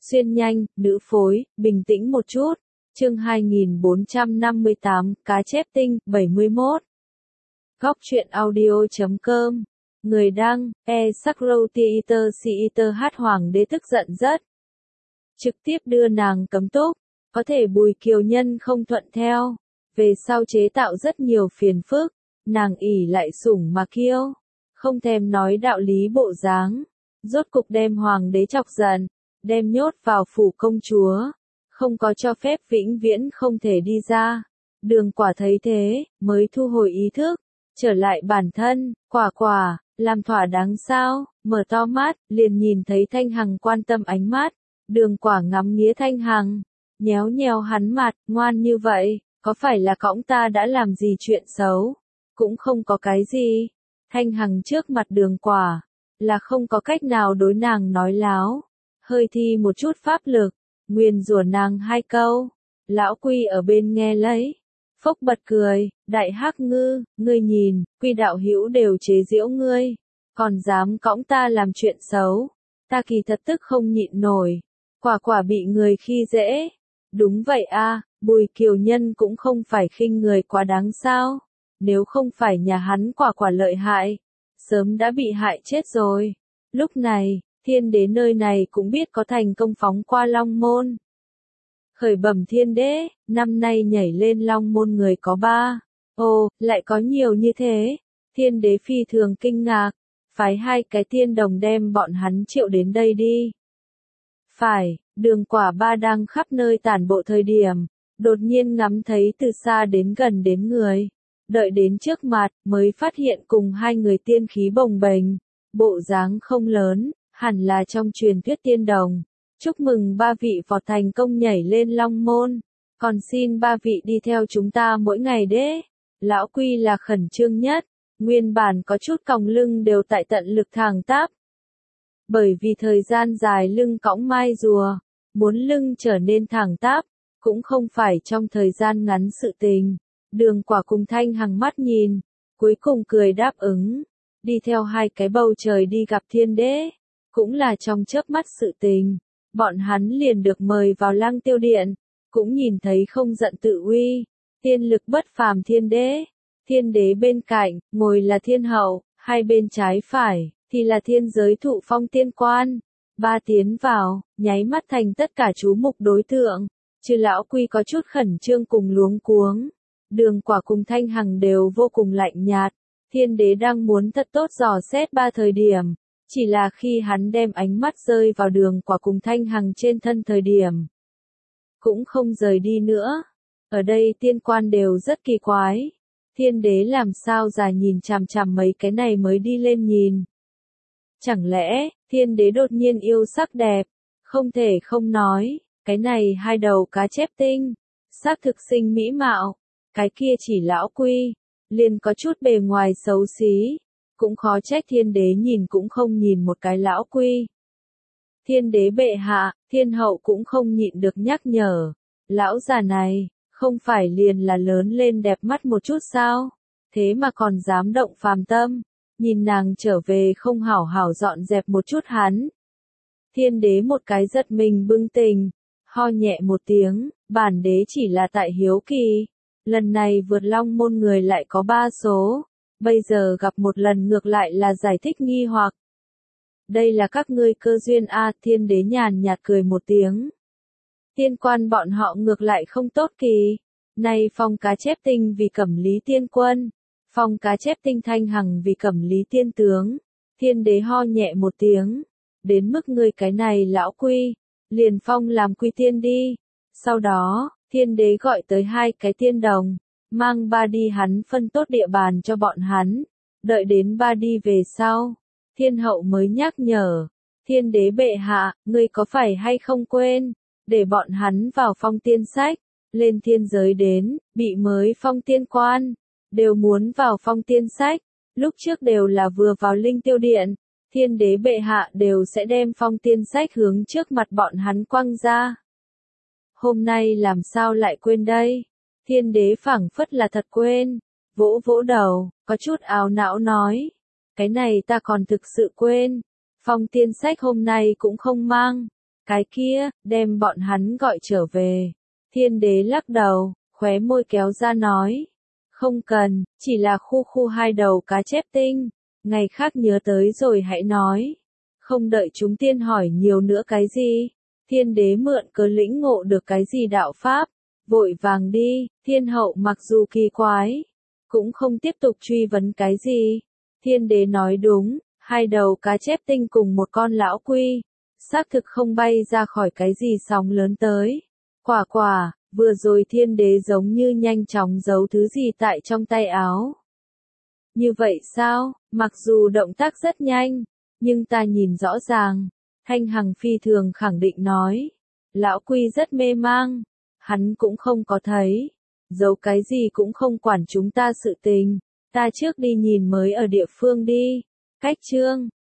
Xuyên nhanh, nữ phối, bình tĩnh một chút. Chương 2458, cá chép tinh, 71. Góc truyện audio.com. Người đăng, Sakrotiiter hát hoàng đế tức giận rất. Trực tiếp đưa nàng cấm túc, có thể Bùi Kiều Nhân không thuận theo. Về sau chế tạo rất nhiều phiền phức, nàng ỷ lại sủng mà kiêu. Không thèm nói đạo lý bộ dáng. Rốt cục đem hoàng đế chọc giận, đem nhốt vào phủ công chúa. Không có cho phép vĩnh viễn không thể đi ra. Đường Quả thấy thế, mới thu hồi ý thức, trở lại bản thân. Quả, làm thỏa đáng sao? Mở to mắt, liền nhìn thấy Thanh Hằng quan tâm ánh mắt. Đường Quả ngắm nghía Thanh Hằng, nhéo nhéo hắn mặt, ngoan như vậy, có phải là cõng ta đã làm gì chuyện xấu? Cũng không có cái gì. Thanh Hằng trước mặt Đường Quả, là không có cách nào đối nàng nói láo. Hơi thi một chút pháp lực, nguyền rủa nàng 2 câu. Lão Quy ở bên nghe lấy, phốc bật cười, đại hắc ngư, ngươi nhìn, Quy đạo hữu đều chế giễu ngươi, còn dám cõng ta làm chuyện xấu. Ta kỳ thật tức không nhịn nổi, quả bị người khi dễ. Đúng vậy a, Bùi Kiều Nhân cũng không phải khinh người quá đáng sao. Nếu không phải nhà hắn quả lợi hại, sớm đã bị hại chết rồi. Lúc này, Thiên Đế nơi này cũng biết có thành công phóng qua Long Môn. Khởi bẩm Thiên Đế, năm nay nhảy lên Long Môn người có 3. Ồ, lại có nhiều như thế. Thiên Đế phi thường kinh ngạc, phái 2 cái tiên đồng đem bọn hắn triệu đến đây đi. Phải, Đường Quả ba đang khắp nơi tản bộ thời điểm, đột nhiên ngắm thấy từ xa đến gần đến người. Đợi đến trước mặt, mới phát hiện cùng 2 người tiên khí bồng bềnh, bộ dáng không lớn, hẳn là trong truyền thuyết tiên đồng. Chúc mừng 3 vị vọt thành công nhảy lên Long Môn, còn xin 3 vị đi theo chúng ta mỗi ngày đế. Lão Quy là khẩn trương nhất, nguyên bản có chút còng lưng đều tại tận lực thẳng tắp. Bởi vì thời gian dài lưng cõng mai rùa, muốn lưng trở nên thẳng tắp, cũng không phải trong thời gian ngắn sự tình. Đường Quả cùng Thanh Hằng mắt nhìn, cuối cùng cười đáp ứng, đi theo 2 cái bầu trời đi gặp Thiên Đế, cũng là trong chớp mắt sự tình. Bọn hắn liền được mời vào Lăng Tiêu Điện, cũng nhìn thấy không giận tự uy, tiên lực bất phàm Thiên Đế. Thiên Đế bên cạnh, ngồi là Thiên Hậu, hai bên trái phải, thì là thiên giới thụ phong tiên quan. 3 tiến vào, nháy mắt thành tất cả chú mục đối tượng, trừ Lão Quy có chút khẩn trương cùng luống cuống. Đường Quả cùng Thanh Hằng đều vô cùng lạnh nhạt. Thiên Đế đang muốn thật tốt dò xét 3 thời điểm, chỉ là khi hắn đem ánh mắt rơi vào Đường Quả cùng Thanh Hằng trên thân thời điểm, cũng không rời đi nữa. Ở đây tiên quan đều rất kỳ quái. Thiên Đế làm sao già nhìn chằm chằm mấy cái này mới đi lên nhìn. Chẳng lẽ, Thiên Đế đột nhiên yêu sắc đẹp? Không thể không nói, cái này 2 đầu cá chép tinh, xác thực sinh mỹ mạo. Cái kia chỉ Lão Quy, liền có chút bề ngoài xấu xí, cũng khó trách Thiên Đế nhìn cũng không nhìn một cái Lão Quy. Thiên Đế bệ hạ, Thiên Hậu cũng không nhịn được nhắc nhở, lão già này, không phải liền là lớn lên đẹp mắt một chút sao, thế mà còn dám động phàm tâm, nhìn nàng trở về không hảo hảo dọn dẹp một chút hắn. Thiên Đế một cái giật mình bừng tỉnh, ho nhẹ một tiếng, bản đế chỉ là tại hiếu kỳ. Lần này vượt Long Môn người lại có 3 số, bây giờ gặp một lần ngược lại là giải thích nghi hoặc. Đây là các ngươi cơ duyên a. Thiên Đế nhàn nhạt cười một tiếng. Tiên quan bọn họ ngược lại không tốt kỳ. Này phong cá chép tinh vì Cẩm Lý tiên quân, phong cá chép tinh Thanh Hằng vì Cẩm Lý tiên tướng. Thiên Đế ho nhẹ một tiếng, đến mức ngươi cái này Lão Quy, liền phong làm quy tiên đi. Sau đó, Thiên Đế gọi tới 2 cái tiên đồng, mang 3 đi hắn phân tốt địa bàn cho bọn hắn. Đợi đến 3 đi về sau, Thiên Hậu mới nhắc nhở, Thiên Đế bệ hạ, ngươi có phải hay không quên, để bọn hắn vào phong tiên sách, lên thiên giới đến, bị mới phong tiên quan, đều muốn vào phong tiên sách, lúc trước đều là vừa vào Linh Tiêu Điện, Thiên Đế bệ hạ đều sẽ đem phong tiên sách hướng trước mặt bọn hắn quăng ra. Hôm nay làm sao lại quên đây? Thiên Đế phảng phất là thật quên, vỗ vỗ đầu, có chút áo não nói, cái này ta còn thực sự quên, phong tiên sách hôm nay cũng không mang, Cái kia, đem bọn hắn gọi trở về. Thiên đế lắc đầu, khóe môi kéo ra nói. Không cần, chỉ là khu khu hai đầu cá chép tinh. Ngày khác nhớ tới rồi hãy nói. Không đợi chúng tiên hỏi nhiều nữa cái gì. Thiên đế mượn cớ lĩnh ngộ được cái gì đạo pháp. Vội vàng đi, thiên hậu mặc dù kỳ quái. Cũng không tiếp tục truy vấn cái gì. Thiên đế nói đúng, hai đầu cá chép tinh cùng một con lão quy. Xác thực không bay ra khỏi cái gì sóng lớn tới. Quả, vừa rồi thiên đế giống như nhanh chóng giấu thứ gì tại trong tay áo. Như vậy sao, mặc dù động tác rất nhanh, nhưng ta nhìn rõ ràng. Thanh Hằng phi thường khẳng định nói. Lão quy rất mê mang, hắn cũng không có thấy. Giấu cái gì cũng không quản chúng ta sự tình. Ta trước đi nhìn mới ở địa phương đi. Cách chương